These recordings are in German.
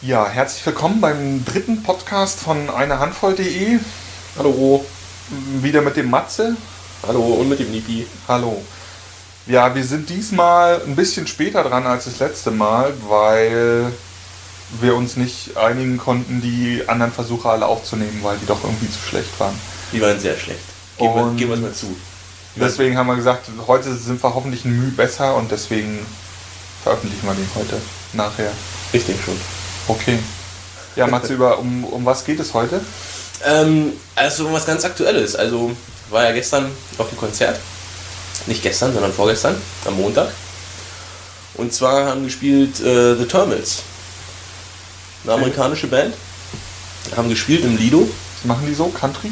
Ja, herzlich willkommen beim dritten Podcast von einehandvoll.de. Hallo. Wieder mit dem Matze. Hallo und mit dem Nipi. Hallo. Ja, wir sind diesmal ein bisschen später dran als das letzte Mal, weil wir uns nicht einigen konnten, die anderen Versuche alle aufzunehmen, weil die doch irgendwie zu schlecht waren. Die waren sehr schlecht. Geben wir es mal zu. Deswegen haben wir gesagt, heute sind wir hoffentlich ein Mühe besser und deswegen veröffentlichen wir den heute nachher. Ich denke schon. Okay. Ja, Matze, um was geht es heute? Also was ganz Aktuelles. Also war ja gestern auf dem Konzert. Nicht gestern, sondern vorgestern, am Montag. Und zwar haben gespielt The Terminals. Eine amerikanische Band. Haben gespielt im Lido. Was machen die so? Country?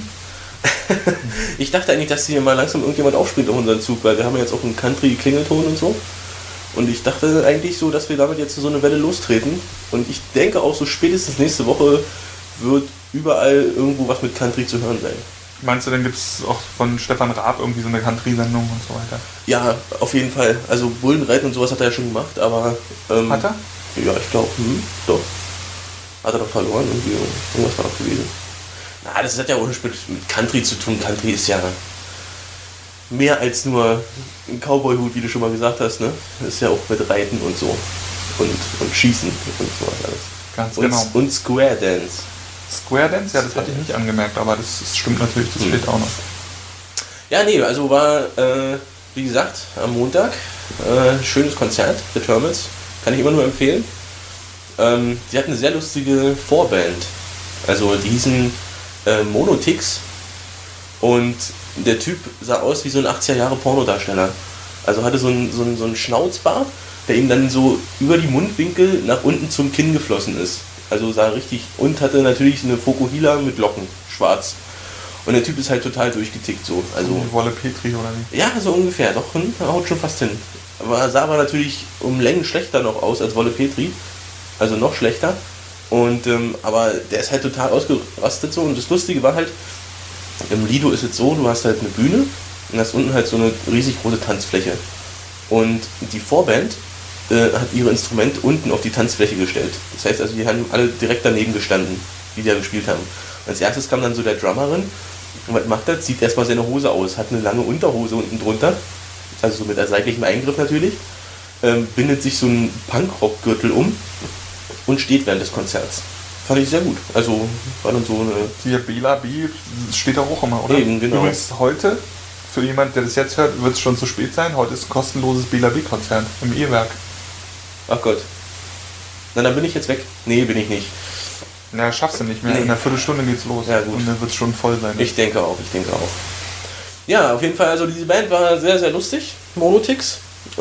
Ich dachte eigentlich, dass hier mal langsam irgendjemand aufspringt auf unseren Zug, weil wir haben jetzt auch einen Country-Klingelton und so. Und ich dachte eigentlich so, dass wir damit jetzt so eine Welle lostreten. Und ich denke auch so spätestens nächste Woche wird überall irgendwo was mit Country zu hören sein. Meinst du, dann gibt es auch von Stefan Raab irgendwie so eine Country-Sendung und so weiter? Ja, auf jeden Fall. Also Bullenreiten und sowas hat er ja schon gemacht, aber... Hat er? Ja, ich glaube, doch. Hat er doch verloren, irgendwie. Irgendwas war doch gewesen. Na, das hat ja auch nicht mit Country zu tun. Country ist ja mehr als nur ein Cowboy-Hut, wie du schon mal gesagt hast, ne? Das ist ja auch mit Reiten und so. Und Schießen und sowas alles. Ganz genau. Und Square Dance. Square Dance? Ja, das hatte ich nicht angemerkt, aber das stimmt natürlich, das steht auch noch. Ja, nee, also war, wie gesagt, am Montag schönes Konzert, The Terminals. Kann ich immer nur empfehlen. Die hatten eine sehr lustige Vorband. Also die hießen Monotix. Und der Typ sah aus wie so ein 80er Jahre Pornodarsteller. Also hatte so einen Schnauzbart, der ihm dann so über die Mundwinkel nach unten zum Kinn geflossen ist. Also sah richtig, und hatte natürlich eine Fokuhila mit Locken, schwarz. Und der Typ ist halt total durchgetickt so. Also Wolle Petri oder wie? Ja, so ungefähr, doch, haut schon fast hin. Aber sah aber natürlich um Längen schlechter noch aus als Wolle Petri. Also noch schlechter. Und aber der ist halt total ausgerastet so. Und das Lustige war halt, im Lido ist es so, du hast halt eine Bühne und hast unten halt so eine riesig große Tanzfläche. Und die Vorband hat ihre Instrumente unten auf die Tanzfläche gestellt. Das heißt also, die haben alle direkt daneben gestanden, die da gespielt haben. Als erstes kam dann so der Drummerin. Und was macht er? Zieht erstmal seine Hose aus, hat eine lange Unterhose unten drunter, also so mit seitlichem Eingriff natürlich, bindet sich so einen Punkrock-Gürtel um und steht während des Konzerts. Fand ich sehr gut. Also war dann so eine... Hier Bela B steht da auch immer, oder? Eben, genau. Übrigens heute, für jemand, der das jetzt hört, wird es schon zu spät sein. Heute ist ein kostenloses Bela B-Konzert im E-Werk. Ach Gott. Na, dann bin ich jetzt weg. Nee, bin ich nicht. Na, schaffst du nicht mehr. Nee. In einer Viertelstunde geht's los. Ja, gut. Und dann wird es schon voll sein. Ich denke auch. Ja, auf jeden Fall, also diese Band war sehr, sehr lustig. Monotix.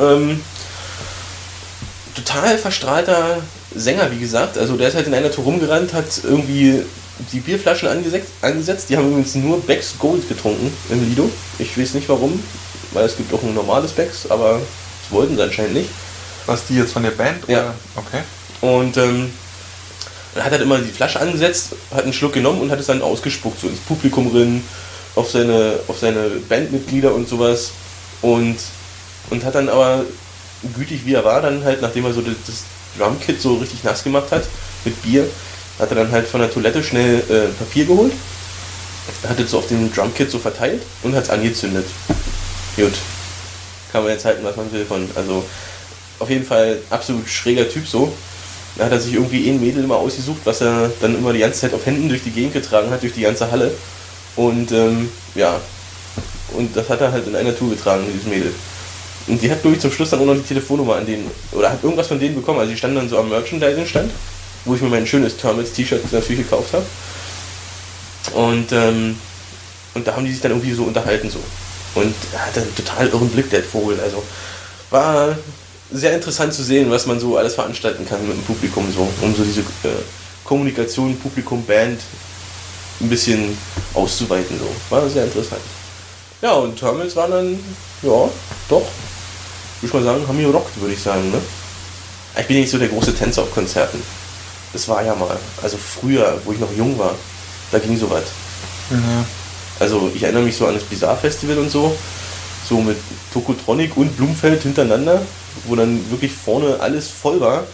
Total verstrahlter Sänger, wie gesagt. Also der ist halt in einer Tour rumgerannt, hat irgendwie die Bierflaschen angesetzt. Die haben übrigens nur Becks Gold getrunken im Lido. Ich weiß nicht warum, weil es gibt auch ein normales Becks, aber das wollten sie anscheinend nicht. Was, die jetzt von der Band? Oder? Ja. Okay. Und er hat halt immer die Flasche angesetzt, hat einen Schluck genommen und hat es dann ausgespuckt, so ins Publikum rein, auf seine Bandmitglieder und sowas. Und hat dann aber, gütig wie er war, dann halt, nachdem er so das Drumkit so richtig nass gemacht hat, mit Bier, hat er dann halt von der Toilette schnell Papier geholt, hat es so auf dem Drumkit so verteilt und hat es angezündet. Gut. Kann man jetzt halten, was man will von. Also auf jeden Fall absolut schräger Typ so. Da hat er sich irgendwie ein Mädel immer ausgesucht, was er dann immer die ganze Zeit auf Händen durch die Gegend getragen hat, durch die ganze Halle. Und ja, und das hat er halt in einer Tour getragen, dieses Mädel. Und die hat, glaube ich, zum Schluss dann auch noch die Telefonnummer an denen, oder hat irgendwas von denen bekommen. Also die standen dann so am Merchandising-Stand, wo ich mir mein schönes Terminals-T-Shirt natürlich gekauft habe. Und da haben die sich dann irgendwie so unterhalten so. Und er hat einen total irren Blick, der Vogel. Also war sehr interessant zu sehen, was man so alles veranstalten kann mit dem Publikum so, um so diese Kommunikation, Publikum, Band ein bisschen auszuweiten so. War sehr interessant. Ja, und Terminals waren dann, ja, doch, würde ich mal sagen, haben gerockt, würde ich sagen, ne? Ich bin nicht so der große Tänzer auf Konzerten. Das war ja mal, also früher, wo ich noch jung war, da ging sowas. Ja. Also ich erinnere mich so an das Bizarre Festival und so mit Tokotronic und Blumfeld hintereinander, wo dann wirklich vorne alles voll war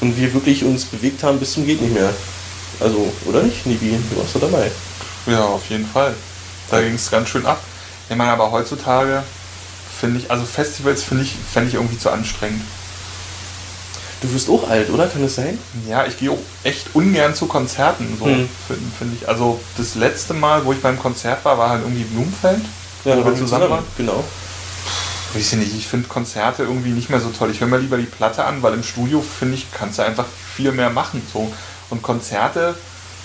und wir wirklich uns bewegt haben bis zum geht nicht mehr. Also, oder nicht, Nibi? Du warst doch dabei. Ja, auf jeden Fall. Da ging es ganz schön ab. Ich meine, aber heutzutage finde ich, also Festivals fände ich irgendwie zu anstrengend. Du wirst auch alt, oder? Kann das sein? Ja, ich gehe auch echt ungern zu Konzerten, so finde ich. Also das letzte Mal, wo ich beim Konzert war halt irgendwie Blumfeld. Ja, wo wir zusammen waren. Genau. Weiß ich nicht, ich finde Konzerte irgendwie nicht mehr so toll. Ich höre mir lieber die Platte an, weil im Studio, finde ich, kannst du einfach viel mehr machen. So. Und Konzerte,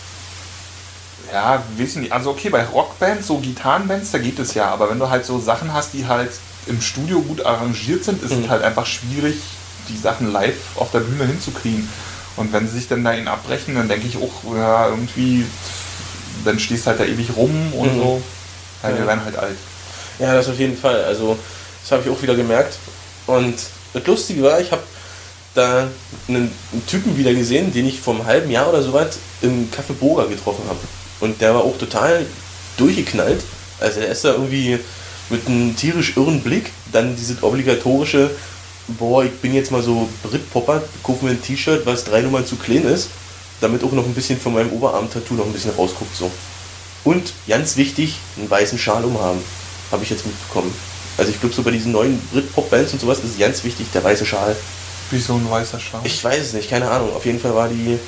ja, weiß ich nicht. Also okay, bei Rockbands, so Gitarrenbands, da geht es ja. Aber wenn du halt so Sachen hast, die halt im Studio gut arrangiert sind, ist es halt einfach schwierig, die Sachen live auf der Bühne hinzukriegen. Und wenn sie sich dann da ihn abbrechen, dann denke ich auch, ja, irgendwie, dann stehst halt da ewig rum und so. Ja, wir werden halt alt. Ja, das auf jeden Fall. Also, das habe ich auch wieder gemerkt. Und das Lustige war, ich habe da einen Typen wieder gesehen, den ich vor einem halben Jahr oder so weit im Café Boga getroffen habe. Und der war auch total durchgeknallt. Also, der ist da irgendwie mit einem tierisch irren Blick, dann dieses obligatorische: Boah, ich bin jetzt mal so Britpopper, kaufe mir ein T-Shirt, was 3 Nummern zu klein ist, damit auch noch ein bisschen von meinem Oberarm-Tattoo noch ein bisschen rausguckt. So. Und ganz wichtig, einen weißen Schal umhaben, habe ich jetzt mitbekommen. Also ich glaube, so bei diesen neuen Britpop-Bands und sowas ist es ganz wichtig, der weiße Schal. Wie so ein weißer Schal? Ich weiß es nicht, keine Ahnung. Auf jeden Fall war die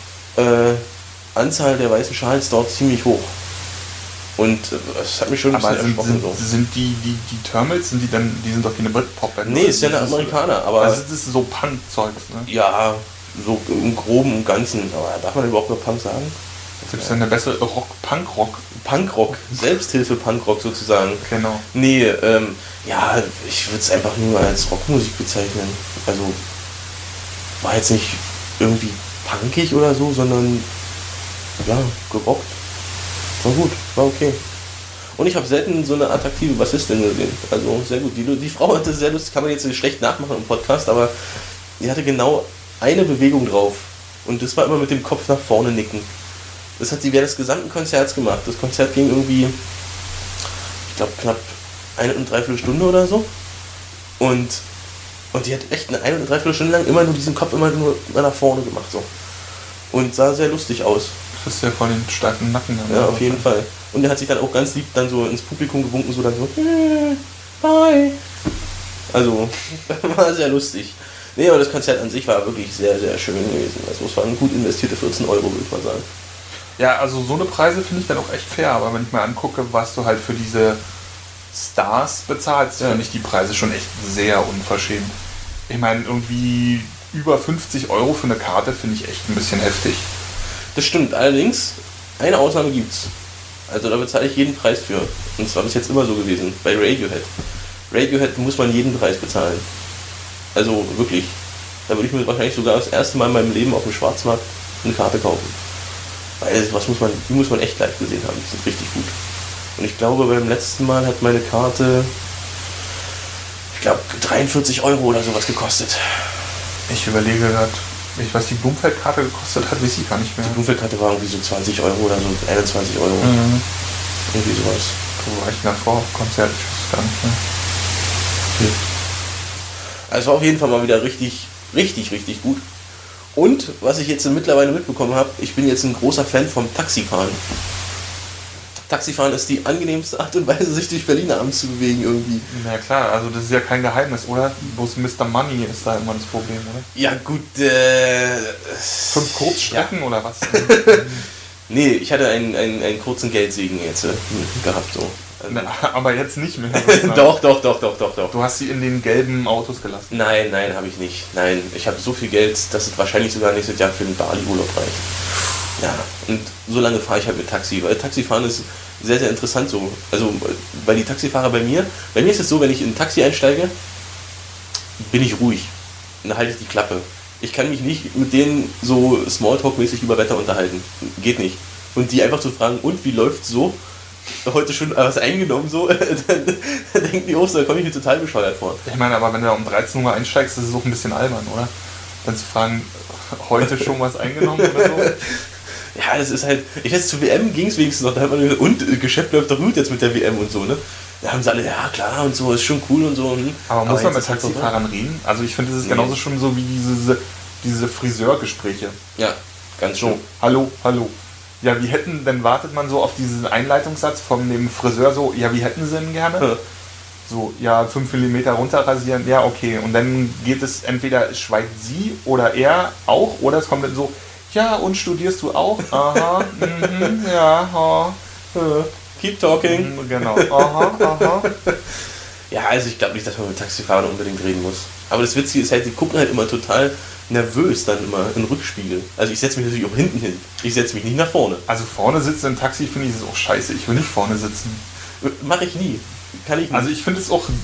Anzahl der weißen Schals dort ziemlich hoch. Und das hat mich schon ein bisschen erschrocken. Sind die Thermals, die sind doch keine Britpop-Band? Nee, ist ja eine Amerikaner, aber... Also das ist so Punk-Zeugs, ne? Ja, so im Groben und Ganzen. Aber darf man überhaupt noch Punk sagen? Gibt es denn eine bessere Punkrock? Punkrock, Selbsthilfe-Punkrock sozusagen. Genau. Nee, ja, ich würde es einfach nur als Rockmusik bezeichnen. Also, war jetzt nicht irgendwie punkig oder so, sondern, ja, gerockt. War gut, war okay. Und ich habe selten so eine attraktive Bassistin gesehen. Also, sehr gut. Die Frau hatte sehr lustig, kann man jetzt schlecht nachmachen im Podcast, aber die hatte genau eine Bewegung drauf. Und das war immer mit dem Kopf nach vorne nicken. Das hat sie während des gesamten Konzerts gemacht. Das Konzert ging irgendwie, ich glaube, knapp 1,75 Stunden oder so. Und die hat echt eine 1,75 Stunden lang immer nur diesen Kopf immer nur nach vorne gemacht. So. Und sah sehr lustig aus. Das ist ja voll den steifen Nacken. Ja, auf jeden Fall. Und er hat sich dann auch ganz lieb dann so ins Publikum gewunken, so dann so, bye. Also, war sehr lustig. Nee, aber das Konzert an sich war wirklich sehr, sehr schön gewesen. Also es waren gut investierte 14 Euro, würde ich mal sagen. Ja, also so eine Preise finde ich dann auch echt fair, aber wenn ich mal angucke, was du halt für diese Stars bezahlst, finde ich die Preise schon echt sehr unverschämt. Ich meine, irgendwie über 50 Euro für eine Karte finde ich echt ein bisschen heftig. Das stimmt, allerdings, eine Ausnahme gibt's. Also da bezahle ich jeden Preis für. Und zwar bis jetzt immer so gewesen, bei Radiohead. Radiohead muss man jeden Preis bezahlen. Also wirklich. Da würde ich mir wahrscheinlich sogar das erste Mal in meinem Leben auf dem Schwarzmarkt eine Karte kaufen. Weil die muss man echt live gesehen haben, die sind richtig gut. Und ich glaube, beim letzten Mal hat meine Karte, ich glaube, 43 Euro oder sowas gekostet. Ich überlege gerade, was die Blumfeld-Karte gekostet hat, weiß ich gar nicht mehr. Die Blumfeld-Karte war irgendwie so 20 Euro oder so, 21 Euro. Irgendwie sowas. Wo war ich davor? Konzert, ich weiß gar nicht mehr. Also war auf jeden Fall mal wieder richtig, richtig, richtig gut. Und, was ich jetzt mittlerweile mitbekommen habe, ich bin jetzt ein großer Fan vom Taxifahren. Taxifahren ist die angenehmste Art und Weise, sich durch Berlin abends zu bewegen irgendwie. Na klar, also das ist ja kein Geheimnis, oder? Bloß Mr. Money ist da immer das Problem, oder? Ja gut, 5 Kurzstrecken oder was? Nee, ich hatte einen kurzen Geldsegen jetzt gehabt, so. Also Na, aber jetzt nicht mehr. Doch. Du hast sie in den gelben Autos gelassen. Nein, habe ich nicht. Nein, ich habe so viel Geld, dass es wahrscheinlich sogar nächstes Jahr für den Bali-Urlaub reicht. Ja, und so lange fahre ich halt mit Taxi, weil Taxifahren ist sehr, sehr interessant so. Also, weil die Taxifahrer bei mir ist es so, wenn ich in ein Taxi einsteige, bin ich ruhig. Und dann halte ich die Klappe. Ich kann mich nicht mit denen so Smalltalk-mäßig über Wetter unterhalten. Geht nicht. Und die einfach zu fragen, und wie läuft's so? Heute schon was eingenommen, so, dann denken die auch so, da komme ich mir total bescheuert vor. Ich meine, aber wenn du da um 13 Uhr einsteigst, ist es auch ein bisschen albern, oder? Dann zu fragen, heute schon was eingenommen oder so? Ja, das ist halt, ich weiß, zur WM ging es wenigstens noch, da hat man gesagt, und Geschäft läuft doch gut jetzt mit der WM und so, ne? Da haben sie alle, ja klar und so, ist schon cool und so. Aber muss man mit Taxifahrern reden? Also ich finde, das ist genauso schon so wie diese diese Friseurgespräche. Ja, ganz schön. So, hallo, hallo. Ja, dann wartet man so auf diesen Einleitungssatz von dem Friseur so, ja, wie hätten Sie ihn gerne? Ja. So, ja, 5 mm runterrasieren, ja, okay. Und dann geht es entweder, schweigt sie oder er auch, oder es kommt dann so, ja, und studierst du auch? Aha, ja, Keep talking. genau, aha. Ja, also ich glaube nicht, dass man mit Taxifahrern unbedingt reden muss. Aber das Witzige ist halt, die gucken halt immer total nervös dann immer im Rückspiegel. Also ich setze mich natürlich auch hinten hin. Ich setze mich nicht nach vorne. Also vorne sitzen im Taxi finde ich es auch scheiße. Ich will nicht vorne sitzen. Mache ich nie. Kann ich nicht. Also ich finde es auch,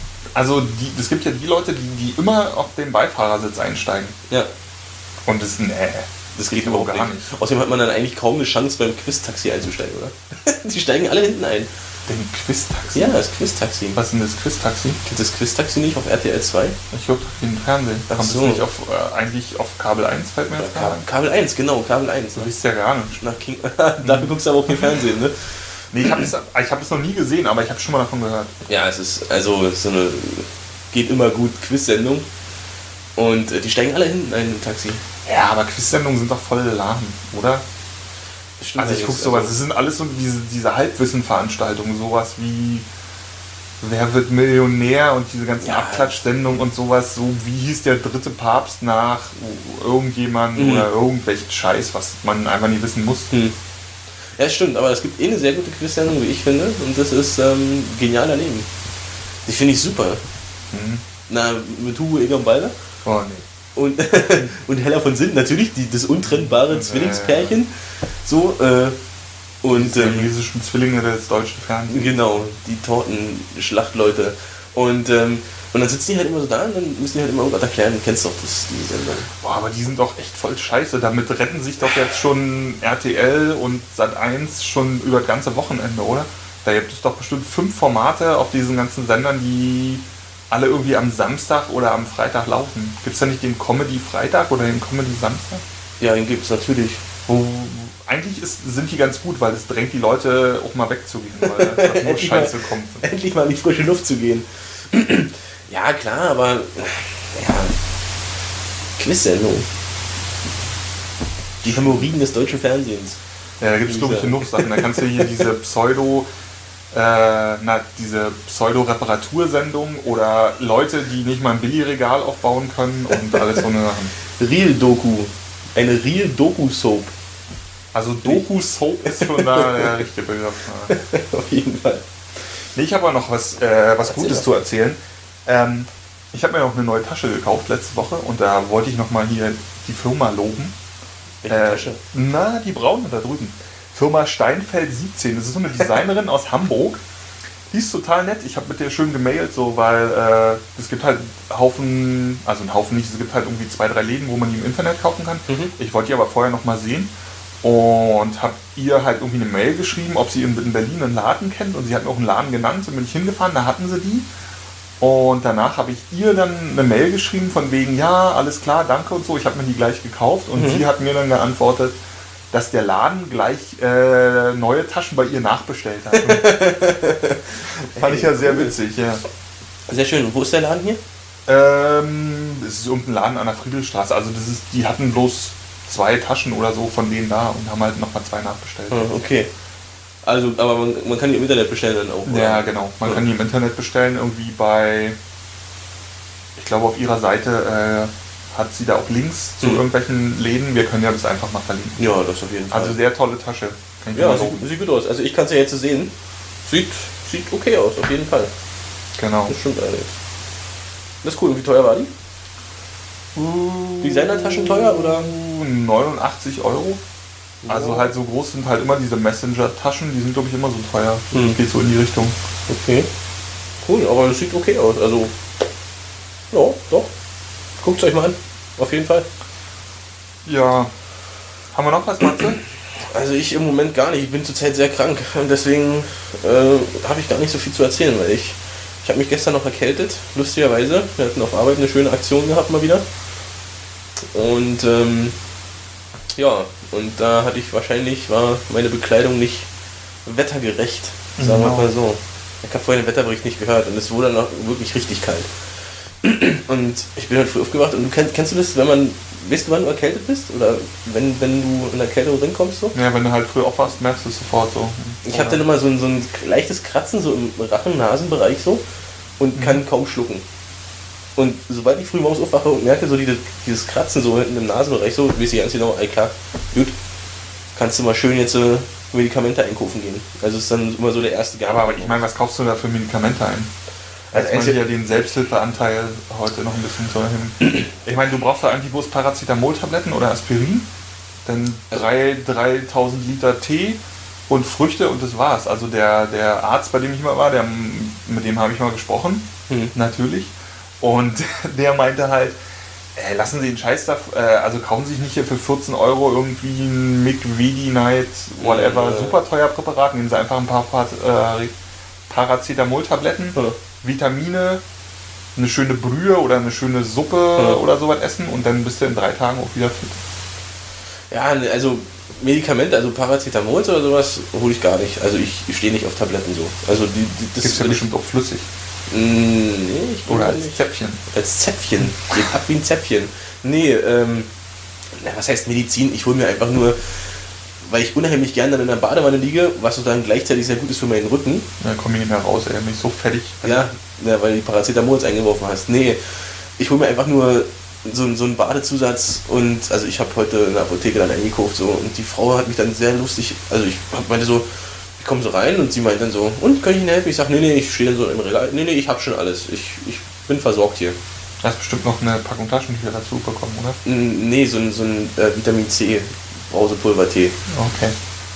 es gibt ja die Leute, die immer auf den Beifahrersitz einsteigen. Ja. Und Das geht überhaupt gar nicht. Außerdem hat man dann eigentlich kaum eine Chance beim Quiz-Taxi einzusteigen, oder? Die steigen alle hinten ein. Den Quiz-Taxi? Ja, das Quiz-Taxi. Was ist denn das Quiz-Taxi? Kennst du das Quiz-Taxi nicht auf RTL 2? Ich gucke den Fernsehen. Ach Kommt so. das nicht eigentlich auf Kabel 1, fällt mir jetzt gerade ein? Kabel 1, genau, Kabel 1. Du wisst ja gar nicht. Nach King Dafür guckst du aber auch kein Fernsehen, ne? Nee, ich hab das noch nie gesehen, aber ich habe schon mal davon gehört. Ja, es ist so eine geht immer gut Quiz-Sendung. Und die steigen alle hinten ein im Taxi. Ja, aber Quiz-Sendungen sind doch voll lahm, oder? Stimmt, Also ich gucke sowas, das sind alles so diese Halbwissen-Veranstaltungen, sowas wie Wer wird Millionär und diese ganzen Abklatsch-Sendungen und sowas, so wie hieß der dritte Papst nach irgendjemand oder irgendwelchen Scheiß, was man einfach nicht wissen muss. Ja, stimmt, aber es gibt eine sehr gute Quiz-Sendung, wie ich finde, und das ist Genial daneben. Die finde ich super. Na, mit Hugo Egon Balder. Oh nee. Und Hella von Sinn, natürlich, das untrennbare Zwillingspärchen. So, und die chinesischen Zwillinge des deutschen Fernsehens. Genau, die Tortenschlachtleute. Und dann sitzen die halt immer so da und dann müssen die halt immer irgendwas erklären. Du kennst doch die Sendung. Boah, aber die sind doch echt voll scheiße. Damit retten sich doch jetzt schon RTL und Sat.1 schon über das ganze Wochenende, oder? Da gibt es doch bestimmt 5 Formate auf diesen ganzen Sendern, die alle irgendwie am Samstag oder am Freitag laufen. Gibt es da nicht den Comedy-Freitag oder den Comedy-Samstag? Ja, den gibt es natürlich. Eigentlich sind die ganz gut, weil es drängt die Leute auch mal wegzugehen, weil da nur Scheiße kommt. Endlich mal in die frische Luft zu gehen. Ja, klar, aber ja, Quiz-Sendung. Die Hämorrhoiden des deutschen Fernsehens. Ja, da gibt es, glaube ich, genug Sachen. Da kannst du hier diese diese Pseudo-Reparatursendung oder Leute, die nicht mal ein Billigregal aufbauen können und alles so eine Sachen. Real-Doku. Eine Real-Doku-Soap. Also Doku-Soap ist schon da der richtige Begriff. Auf jeden Fall. Nee, ich habe aber noch was Gutes zu erzählen. Ich habe mir noch eine neue Tasche gekauft letzte Woche und da wollte ich nochmal hier die Firma loben. Welche Tasche? Die braune da drüben. Firma Steinfeld 17. Das ist so eine Designerin aus Hamburg. Die ist total nett. Ich habe mit der schön gemailt, so, weil es gibt halt es gibt halt irgendwie 2, 3 Läden, wo man die im Internet kaufen kann. Ich wollte die aber vorher noch mal sehen und habe ihr halt irgendwie eine Mail geschrieben, ob sie in Berlin einen Laden kennt, und sie hat mir auch einen Laden genannt, so bin ich hingefahren, da hatten sie die. Und danach habe ich ihr dann eine Mail geschrieben von wegen, ja, alles klar, danke und so. Ich habe mir die gleich gekauft und sie hat mir dann geantwortet, dass der Laden gleich neue Taschen bei ihr nachbestellt hat. Fand ich ja sehr witzig, ja. Sehr schön. Und wo ist der Laden hier? Es ist irgendein Laden an der Friedrichstraße. Also die hatten bloß 2 Taschen oder so von denen da und haben halt nochmal 2 nachbestellt. Okay. Also, aber man kann die im Internet bestellen dann auch, oder? Ja, genau. Man kann die im Internet bestellen, irgendwie ich glaube auf ihrer Seite hat sie da auch Links zu irgendwelchen Läden. Wir können ja das einfach mal verlinken. Ja, das auf jeden Fall. Also sehr tolle Tasche. Ja, sieht gut aus. Also ich kann es ja jetzt sehen. Sieht okay aus, auf jeden Fall. Genau. Das stimmt allerdings. Das ist cool. Und wie teuer war die? Designer-Taschen teuer oder? 89 Euro. Also halt so groß sind halt immer diese Messenger-Taschen, die sind glaube ich immer so teuer. Geht so in die Richtung. Okay. Cool, aber das sieht okay aus. Also, ja, doch. Guckt es euch mal an. Auf jeden Fall. Ja. Haben wir noch was, Matze? Also ich im Moment gar nicht. Ich bin zurzeit sehr krank. Und deswegen habe ich gar nicht so viel zu erzählen, weil ich habe mich gestern noch erkältet, lustigerweise. Wir hatten auf Arbeit eine schöne Aktion gehabt mal wieder. Und ja, und da war meine Bekleidung nicht wettergerecht, sagen wir mal so. Ich habe vorhin den Wetterbericht nicht gehört und es wurde dann auch wirklich richtig kalt. Und ich bin halt früh aufgewacht und kennst du das, wenn man weißt du, wann du erkältet bist? Oder wenn du in der Kälte drin kommst so? Ja, wenn du halt früh aufwachst, merkst du es sofort so. Ich habe dann immer so ein leichtes Kratzen so im Rachen-Nasen-Bereich so und kann kaum schlucken. Und sobald ich früh morgens aufwache und merke so dieses Kratzen so hinten im Nasenbereich so, weiß ich ganz genau, ey klar, gut, kannst du mal schön jetzt Medikamente einkaufen gehen. Also ist dann immer so der erste Gang. Aber ich meine, was kaufst du da für Medikamente ein? Als man ja den Selbsthilfeanteil heute noch ein bisschen zu erhöhen. Ich meine, du brauchst da eigentlich bloß Paracetamol-Tabletten oder Aspirin, dann 3000 Liter Tee und Früchte und das war's. Also der Arzt, bei dem ich mal war, mit dem habe ich mal gesprochen, natürlich. Und der meinte halt, lassen Sie den Scheiß da, also kaufen Sie sich nicht hier für 14 Euro irgendwie ein Migvedi-Night, whatever, super teuer Präparat, nehmen Sie einfach ein paar Paracetamol-Tabletten, Vitamine, eine schöne Brühe oder eine schöne Suppe oder sowas essen und dann bist du in 3 Tagen auch wieder fit. Ja, also Medikamente, also Paracetamol oder sowas, hole ich gar nicht. Also ich stehe nicht auf Tabletten so. Also das ist ja bestimmt auch flüssig. Nee, ich oder als nicht. Zäpfchen. Als Zäpfchen. Geht ab wie ein Zäpfchen. Nee, was heißt Medizin? Ich hole mir einfach nur, weil ich unheimlich gerne dann in der Badewanne liege, was dann gleichzeitig sehr gut ist für meinen Rücken. Ja, komm ich nicht mehr raus, ey, bin ich so fertig. Ja, weil du die Paracetamol eingeworfen hast. Nee, ich hole mir einfach nur so einen Badezusatz und also ich habe heute in der Apotheke dann eingekauft so und die Frau hat mich dann sehr lustig, also ich meinte so, ich komme so rein und sie meint dann so, und kann ich Ihnen helfen? Ich sage, nee, ich stehe dann so im Regal, nee, ich habe schon alles, ich bin versorgt hier. Du hast bestimmt noch eine Packung Taschentücher dazu bekommen, oder? Nee, so ein Vitamin C Brausepulver-Tee. Okay.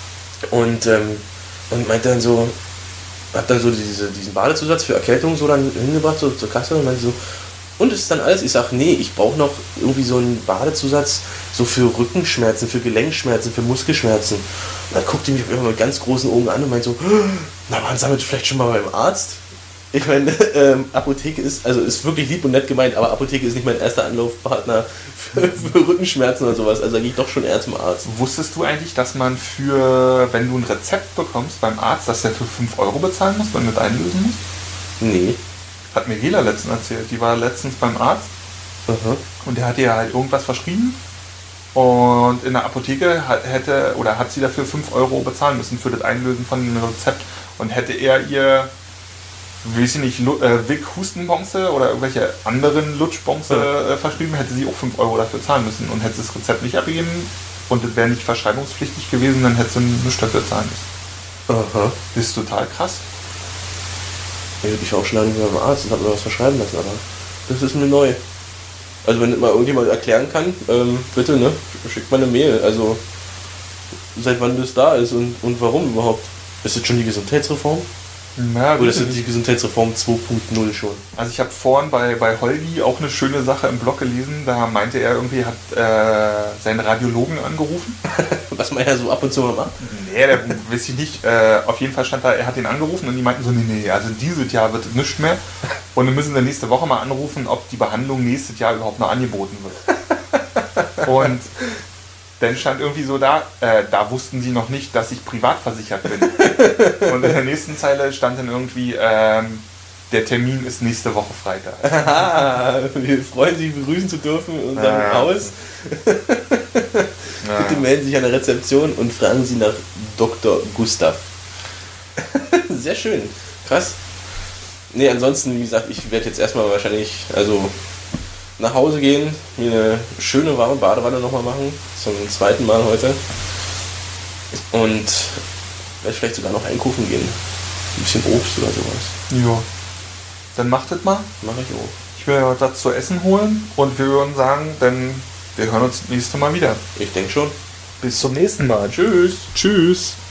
Und meinte dann so, hab dann so diesen Badezusatz für Erkältung so dann hingebracht, so zur Kasse und meinte so, und ist dann alles? Ich sag, nee, ich brauche noch irgendwie so einen Badezusatz so für Rückenschmerzen, für Gelenkschmerzen, für Muskelschmerzen. Und dann guckte die mich immer mit ganz großen Augen an und meinte so, na, waren Sie damit vielleicht schon mal beim Arzt? Ich meine, Apotheke ist wirklich lieb und nett gemeint, aber Apotheke ist nicht mein erster Anlaufpartner für Rückenschmerzen oder sowas. Also da gehe ich doch schon eher zum Arzt. Wusstest du eigentlich, dass man wenn du ein Rezept bekommst beim Arzt, dass der für 5 Euro bezahlen muss, wenn du mit einlösen musst? Nee. Hat mir Gela letztens erzählt. Die war letztens beim Arzt und der hat ihr halt irgendwas verschrieben und in der Apotheke hat sie dafür 5 Euro bezahlen müssen für das Einlösen von einem Rezept und hätte er ihr, weiß ich nicht, Vic Hustenbonze oder irgendwelche anderen Lutschbonze verschrieben, hätte sie auch 5 Euro dafür zahlen müssen und hätte das Rezept nicht abgegeben und das wäre nicht verschreibungspflichtig gewesen, dann hätte sie nichts dafür zahlen müssen. Das ist total krass. Ich war auch schon lange nicht mehr beim Arzt und habe mir was verschreiben lassen, aber das ist mir neu. Also wenn mal irgendjemand erklären kann, bitte, ne, schickt mal eine Mail. Also seit wann das da ist und warum überhaupt. Ist das schon die Gesundheitsreform? Ja, oder ist das die Gesundheitsreform 2.0 schon? Also ich habe vorhin bei Holgi auch eine schöne Sache im Blog gelesen. Da meinte er irgendwie, hat seinen Radiologen angerufen. Was man ja so ab und zu mal macht. Nee, der weiß ich nicht. Auf jeden Fall stand da, er hat ihn angerufen und die meinten so, nee, also dieses Jahr wird nichts mehr. Und dann müssen wir nächste Woche mal anrufen, ob die Behandlung nächstes Jahr überhaupt noch angeboten wird. Und dann stand irgendwie so da wussten sie noch nicht, dass ich privat versichert bin. Und in der nächsten Zeile stand dann irgendwie, der Termin ist nächste Woche Freitag. Wir freuen sich, begrüßen zu dürfen in unserem Haus. Bitte melden Sie sich an der Rezeption und fragen Sie nach Dr. Gustav. Sehr schön. Krass. Nee, ansonsten, wie gesagt, ich werde jetzt erstmal wahrscheinlich, nach Hause gehen, mir eine schöne warme Badewanne nochmal machen, zum 2. Mal heute. Und werde vielleicht sogar noch einkaufen gehen. Ein bisschen Obst oder sowas. Ja. Dann macht das mal. Mach ich auch. Ich will ja was zu essen holen und wir würden sagen, wir hören uns das nächste Mal wieder. Ich denke schon. Bis zum nächsten Mal. Tschüss. Tschüss.